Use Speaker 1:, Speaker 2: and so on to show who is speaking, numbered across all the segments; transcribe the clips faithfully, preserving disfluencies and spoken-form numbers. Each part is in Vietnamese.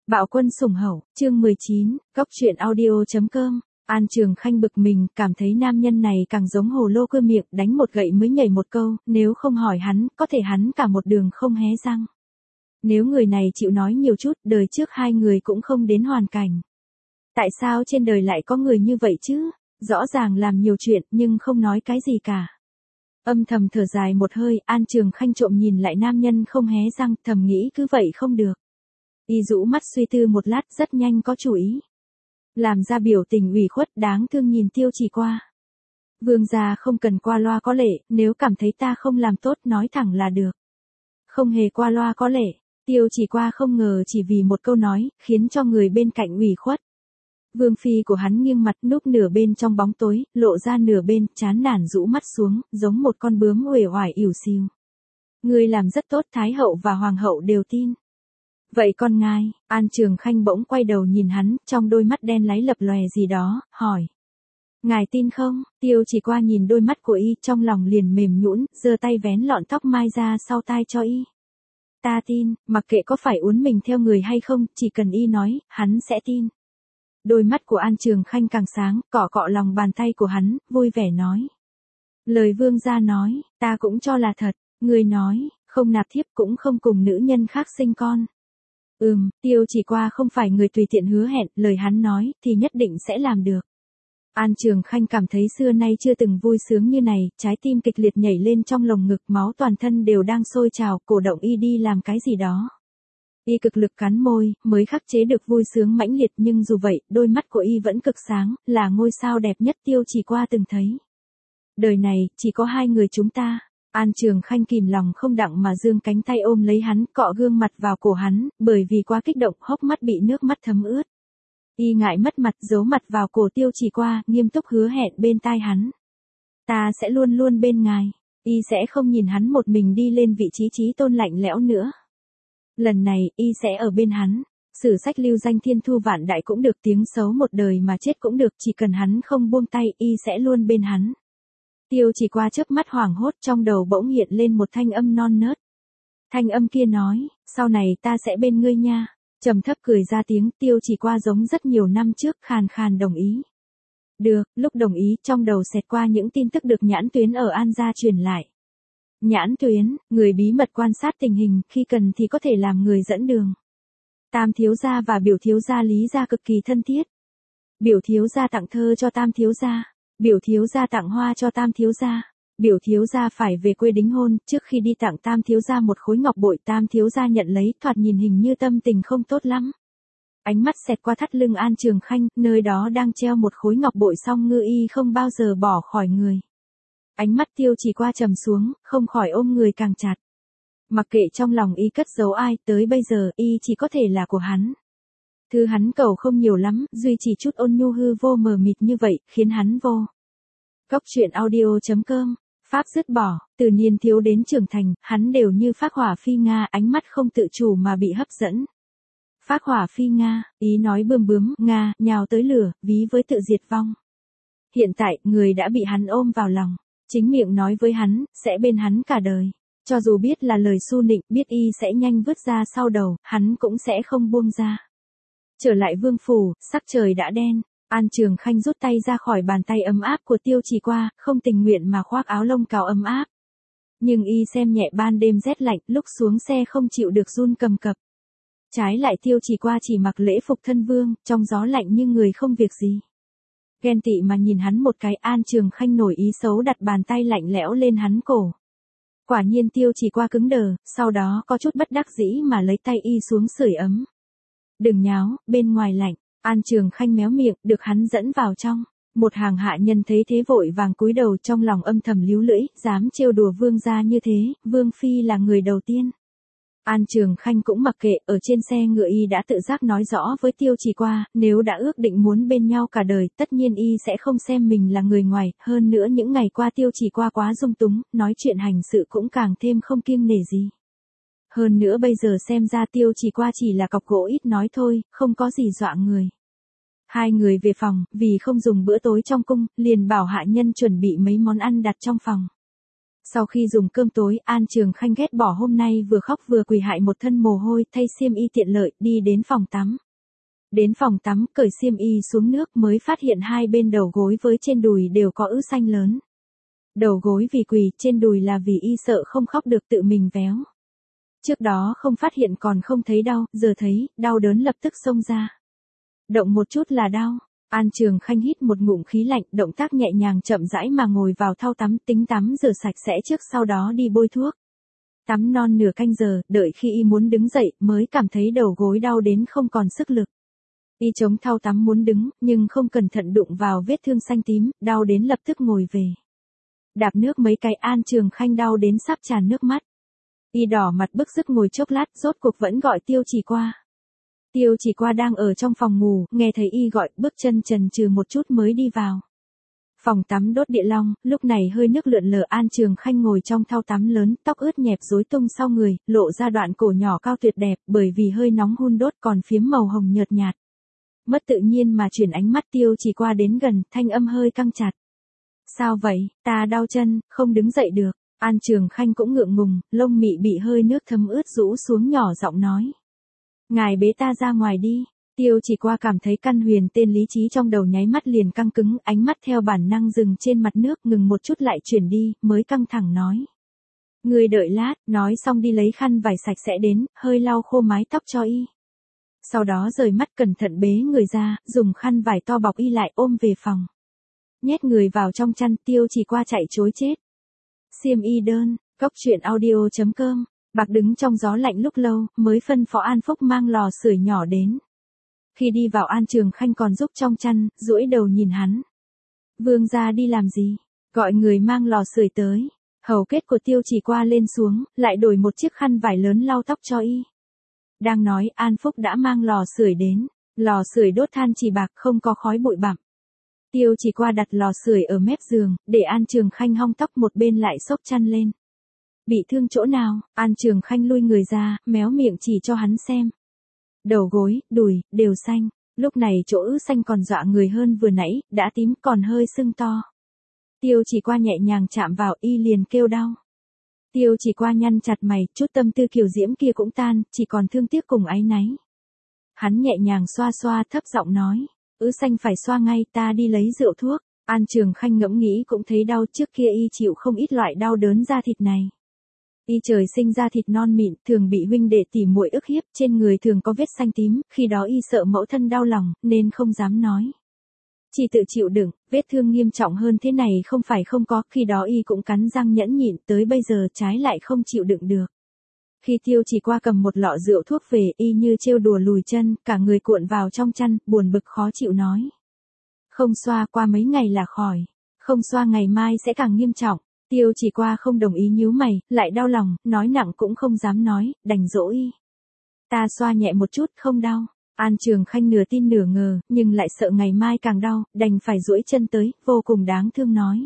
Speaker 1: Bạo quân sủng hậu, chương mười chín, Cóc truyện audio.com. An Trường Khanh bực mình, cảm thấy nam nhân này càng giống hồ lô cưa miệng, đánh một gậy mới nhảy một câu, nếu không hỏi hắn, có thể hắn cả một đường không hé răng. Nếu người này chịu nói nhiều chút, đời trước hai người cũng không đến hoàn cảnh. Tại sao trên đời lại có người như vậy chứ? Rõ ràng làm nhiều chuyện, nhưng không nói cái gì cả. Âm thầm thở dài một hơi, An Trường Khanh trộm nhìn lại nam nhân không hé răng, thầm nghĩ cứ vậy không được. Y rũ mắt suy tư một lát, rất nhanh có chủ ý. Làm ra biểu tình ủy khuất đáng thương nhìn Tiêu Chỉ Qua. Vương gia không cần qua loa có lệ, nếu cảm thấy ta không làm tốt nói thẳng là được. Không hề qua loa có lệ, Tiêu Chỉ Qua không ngờ chỉ vì một câu nói, khiến cho người bên cạnh ủy khuất. Vương phi của hắn nghiêng mặt núp nửa bên trong bóng tối, lộ ra nửa bên, chán nản rũ mắt xuống, giống một con bướm uể oải ỉu xìu. Ngươi làm rất tốt, Thái hậu và Hoàng hậu đều tin. Vậy con ngài, An Trường Khanh bỗng quay đầu nhìn hắn, trong đôi mắt đen láy lập lòe gì đó, hỏi. Ngài tin không? Tiêu Chỉ Qua nhìn đôi mắt của y, trong lòng liền mềm nhũn, giơ tay vén lọn tóc mai ra sau tai cho y. Ta tin, mặc kệ có phải uốn mình theo người hay không, chỉ cần y nói, hắn sẽ tin. Đôi mắt của An Trường Khanh càng sáng, cọ cọ lòng bàn tay của hắn, vui vẻ nói. Lời vương gia nói, ta cũng cho là thật, người nói, không nạp thiếp cũng không cùng nữ nhân khác sinh con. Ừm, Tiêu Chỉ Qua không phải người tùy tiện hứa hẹn, lời hắn nói, thì nhất định sẽ làm được. An Trường Khanh cảm thấy xưa nay chưa từng vui sướng như này, trái tim kịch liệt nhảy lên trong lồng ngực, máu toàn thân đều đang sôi trào, cổ động y đi làm cái gì đó. Y cực lực cắn môi, mới khắc chế được vui sướng mãnh liệt, nhưng dù vậy, đôi mắt của y vẫn cực sáng, là ngôi sao đẹp nhất Tiêu Chỉ Qua từng thấy. Đời này, chỉ có hai người chúng ta. An Trường Khanh kìm lòng không đặng mà giương cánh tay ôm lấy hắn, cọ gương mặt vào cổ hắn, bởi vì quá kích động, hốc mắt bị nước mắt thấm ướt. Y ngại mất mặt, giấu mặt vào cổ Tiêu Chỉ Qua, nghiêm túc hứa hẹn bên tai hắn. Ta sẽ luôn luôn bên ngài. Y sẽ không nhìn hắn một mình đi lên vị trí chí tôn lạnh lẽo nữa. Lần này, y sẽ ở bên hắn. Sử sách lưu danh thiên thu vạn đại cũng được, tiếng xấu một đời mà chết cũng được, chỉ cần hắn không buông tay, y sẽ luôn bên hắn. Tiêu Chỉ Qua chớp mắt hoảng hốt, trong đầu bỗng hiện lên một thanh âm non nớt. Thanh âm kia nói, sau này ta sẽ bên ngươi nha. Trầm thấp cười ra tiếng, Tiêu Chỉ Qua giống rất nhiều năm trước, khàn khàn đồng ý. Được, lúc đồng ý, trong đầu xẹt qua những tin tức được Nhãn Tuyến ở An gia truyền lại. Nhãn Tuyến, người bí mật quan sát tình hình, khi cần thì có thể làm người dẫn đường. Tam thiếu gia và biểu thiếu gia Lý gia cực kỳ thân thiết. Biểu thiếu gia tặng thơ cho tam thiếu gia. Biểu thiếu gia tặng hoa cho tam thiếu gia. Biểu thiếu gia phải về quê đính hôn, trước khi đi tặng tam thiếu gia một khối ngọc bội, tam thiếu gia nhận lấy, thoạt nhìn hình như tâm tình không tốt lắm. Ánh mắt xẹt qua thắt lưng An Trường Khanh, nơi đó đang treo một khối ngọc bội song ngư y không bao giờ bỏ khỏi người. Ánh mắt Tiêu Chỉ Qua trầm xuống, không khỏi ôm người càng chặt. Mặc kệ trong lòng y cất giấu ai, tới bây giờ, y chỉ có thể là của hắn. Thứ hắn cầu không nhiều lắm, duy chỉ chút ôn nhu hư vô mờ mịt như vậy, khiến hắn vô. Cóc truyện audio.com. Pháp dứt bỏ, từ niên thiếu đến trưởng thành, hắn đều như phác hỏa phi Nga, ánh mắt không tự chủ mà bị hấp dẫn. Phác hỏa phi Nga, ý nói bươm bướm, Nga, nhào tới lửa, ví với tự diệt vong. Hiện tại, người đã bị hắn ôm vào lòng, chính miệng nói với hắn, sẽ bên hắn cả đời. Cho dù biết là lời su nịnh, biết y sẽ nhanh vứt ra sau đầu, hắn cũng sẽ không buông ra. Trở lại vương phủ, sắc trời đã đen. An Trường Khanh rút tay ra khỏi bàn tay ấm áp của Tiêu Chỉ Qua, không tình nguyện mà khoác áo lông cào ấm áp. Nhưng y xem nhẹ ban đêm rét lạnh, lúc xuống xe không chịu được run cầm cập. Trái lại Tiêu Chỉ Qua chỉ mặc lễ phục thân vương, trong gió lạnh như người không việc gì. Ghen tị mà nhìn hắn một cái, An Trường Khanh nổi ý xấu đặt bàn tay lạnh lẽo lên hắn cổ. Quả nhiên Tiêu Chỉ Qua cứng đờ, sau đó có chút bất đắc dĩ mà lấy tay y xuống sưởi ấm. Đừng nháo, bên ngoài lạnh. An Trường Khanh méo miệng, được hắn dẫn vào trong. Một hàng hạ nhân thấy thế vội vàng cúi đầu, trong lòng âm thầm líu lưỡi, dám trêu đùa vương gia như thế, vương phi là người đầu tiên. An Trường Khanh cũng mặc kệ, ở trên xe ngựa y đã tự giác nói rõ với Tiêu Chỉ Qua, nếu đã ước định muốn bên nhau cả đời, tất nhiên y sẽ không xem mình là người ngoài, hơn nữa những ngày qua Tiêu Chỉ Qua quá dung túng, nói chuyện hành sự cũng càng thêm không kiêng nể gì. Hơn nữa bây giờ xem ra Tiêu Chỉ Qua chỉ là cọc gỗ ít nói thôi, không có gì dọa người. Hai người về phòng, vì không dùng bữa tối trong cung, liền bảo hạ nhân chuẩn bị mấy món ăn đặt trong phòng. Sau khi dùng cơm tối, An Trường Khanh ghét bỏ hôm nay vừa khóc vừa quỳ hại một thân mồ hôi, thay xiêm y tiện lợi, đi đến phòng tắm. Đến phòng tắm, cởi xiêm y xuống nước mới phát hiện hai bên đầu gối với trên đùi đều có ứ xanh lớn. Đầu gối vì quỳ, trên đùi là vì y sợ không khóc được tự mình véo. Trước đó không phát hiện còn không thấy đau, giờ thấy, đau đớn lập tức xông ra. Động một chút là đau. An Trường Khanh hít một ngụm khí lạnh, động tác nhẹ nhàng chậm rãi mà ngồi vào thau tắm, tính tắm rửa sạch sẽ trước sau đó đi bôi thuốc. Tắm non nửa canh giờ, đợi khi y muốn đứng dậy, mới cảm thấy đầu gối đau đến không còn sức lực. Y chống thau tắm muốn đứng, nhưng không cẩn thận đụng vào vết thương xanh tím, đau đến lập tức ngồi về. Đạp nước mấy cái, An Trường Khanh đau đến sắp tràn nước mắt. Y đỏ mặt bức rứt ngồi chốc lát, rốt cuộc vẫn gọi Tiêu Chỉ Qua. Tiêu Chỉ Qua đang ở trong phòng ngủ, nghe thấy y gọi, bước chân chần chừ một chút mới đi vào. Phòng tắm đốt địa long, lúc này hơi nước lượn lờ. An Trường Khanh ngồi trong thau tắm lớn, tóc ướt nhẹp rối tung sau người, lộ ra đoạn cổ nhỏ cao tuyệt đẹp, bởi vì hơi nóng hun đốt còn phiếm màu hồng nhợt nhạt. Mất tự nhiên mà chuyển ánh mắt Tiêu Chỉ Qua đến gần, thanh âm hơi căng chặt. Sao vậy, ta đau chân, không đứng dậy được. An Trường Khanh cũng ngượng ngùng, lông mị bị hơi nước thấm ướt rũ xuống, nhỏ giọng nói. Ngài bế ta ra ngoài đi. Tiêu Chỉ Qua cảm thấy căn huyền tên lý trí trong đầu nháy mắt liền căng cứng, ánh mắt theo bản năng dừng trên mặt nước, ngừng một chút lại chuyển đi, mới căng thẳng nói. Ngươi đợi lát, nói xong đi lấy khăn vải sạch sẽ đến, hơi lau khô mái tóc cho y. Sau đó rời mắt cẩn thận bế người ra, dùng khăn vải to bọc y lại, ôm về phòng. Nhét người vào trong chăn, Tiêu Chỉ Qua chạy trối chết. Xiêm y đơn, cốc truyện audio chấm com. Bạc đứng trong gió lạnh lúc lâu, mới phân phó An Phúc mang lò sưởi nhỏ đến. Khi đi vào, An Trường Khanh còn giúp trong chăn, duỗi đầu nhìn hắn. Vương gia đi làm gì? Gọi người mang lò sưởi tới. Hầu kết của Tiêu Chỉ Qua lên xuống, lại đổi một chiếc khăn vải lớn lau tóc cho y. Đang nói, An Phúc đã mang lò sưởi đến. Lò sưởi đốt than chỉ bạc, không có khói bụi bặm. Tiêu Chỉ Qua đặt lò sưởi ở mép giường, để An Trường Khanh hong tóc, một bên lại xốc chăn lên. Bị thương chỗ nào? An Trường Khanh lui người ra, méo miệng chỉ cho hắn xem. Đầu gối, đùi, đều xanh. Lúc này chỗ ứ xanh còn dọa người hơn vừa nãy, đã tím còn hơi sưng to. Tiêu Chỉ Qua nhẹ nhàng chạm vào, y liền kêu đau. Tiêu Chỉ Qua nhăn chặt mày, chút tâm tư kiều diễm kia cũng tan, chỉ còn thương tiếc cùng áy náy. Hắn nhẹ nhàng xoa xoa, thấp giọng nói. Ứ xanh phải xoa ngay, ta đi lấy rượu thuốc. An Trường Khanh ngẫm nghĩ cũng thấy đau, trước kia y chịu không ít loại đau đớn da thịt này. Y trời sinh ra thịt non mịn, thường bị huynh đệ tỉ muội ức hiếp, trên người thường có vết xanh tím, khi đó y sợ mẫu thân đau lòng, nên không dám nói. Chỉ tự chịu đựng, vết thương nghiêm trọng hơn thế này không phải không có, khi đó y cũng cắn răng nhẫn nhịn, tới bây giờ trái lại không chịu đựng được. Khi Tiêu Chỉ Qua cầm một lọ rượu thuốc về, y như trêu đùa lùi chân, cả người cuộn vào trong chăn, buồn bực khó chịu nói. Không xoa, qua mấy ngày là khỏi. Không xoa ngày mai sẽ càng nghiêm trọng. Tiêu Chỉ Qua không đồng ý, nhíu mày, lại đau lòng, nói nặng cũng không dám nói, đành dỗ y. Ta xoa nhẹ một chút, không đau. An Trường Khanh nửa tin nửa ngờ, nhưng lại sợ ngày mai càng đau, đành phải duỗi chân tới, vô cùng đáng thương nói.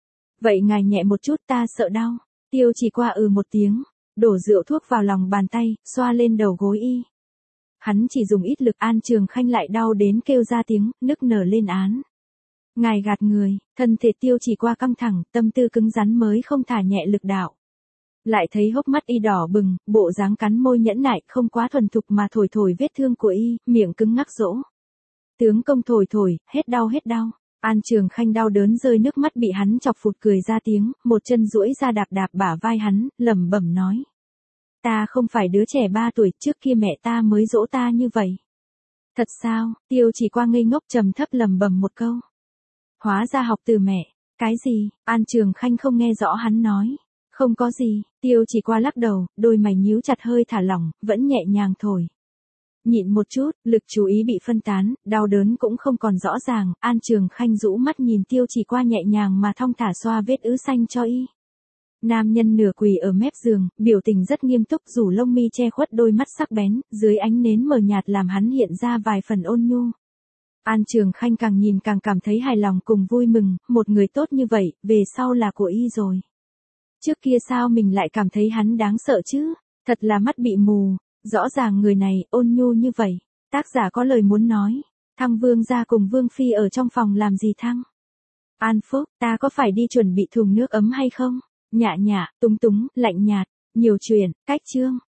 Speaker 1: Vậy ngài nhẹ một chút, ta sợ đau. Tiêu Chỉ Qua ừ một tiếng, đổ rượu thuốc vào lòng bàn tay, xoa lên đầu gối y. Hắn chỉ dùng ít lực, An Trường Khanh lại đau đến kêu ra tiếng, nức nở lên án. Ngài gạt người, thân thể Tiêu Chỉ Qua căng thẳng, tâm tư cứng rắn mới không thả nhẹ lực đạo. Lại thấy hốc mắt y đỏ bừng, bộ dáng cắn môi nhẫn nại, không quá thuần thục mà thổi thổi vết thương của y, miệng cứng ngắc dỗ. Tướng công thổi thổi, hết đau hết đau. An Trường Khanh đau đớn rơi nước mắt bị hắn chọc phụt, cười ra tiếng, một chân duỗi ra đạp đạp bả vai hắn, lẩm bẩm nói. Ta không phải đứa trẻ ba tuổi, trước kia mẹ ta mới dỗ ta như vậy. Thật sao? Tiêu Chỉ Qua ngây ngốc trầm thấp lẩm bẩm một câu. Hóa ra học từ mẹ. Cái gì? An Trường Khanh không nghe rõ hắn nói. Không có gì. Tiêu Chỉ Qua lắc đầu, đôi mày nhíu chặt, hơi thả lỏng, vẫn nhẹ nhàng thổi. Nhịn một chút, lực chú ý bị phân tán, đau đớn cũng không còn rõ ràng. An Trường Khanh rũ mắt nhìn Tiêu Chỉ Qua nhẹ nhàng mà thong thả xoa vết ứ xanh cho y. Nam nhân nửa quỳ ở mép giường, biểu tình rất nghiêm túc, rủ lông mi che khuất đôi mắt sắc bén, dưới ánh nến mờ nhạt làm hắn hiện ra vài phần ôn nhu. An Trường Khanh càng nhìn càng cảm thấy hài lòng cùng vui mừng, một người tốt như vậy, về sau là của y rồi. Trước kia sao mình lại cảm thấy hắn đáng sợ chứ, thật là mắt bị mù, rõ ràng người này ôn nhu như vậy. Tác giả có lời muốn nói, Thăng Vương gia cùng Vương Phi ở trong phòng làm gì Thăng? An Phúc, ta có phải đi chuẩn bị thùng nước ấm hay không? Nhạ nhạ, túng túng, lạnh nhạt, nhiều chuyện, cách chương.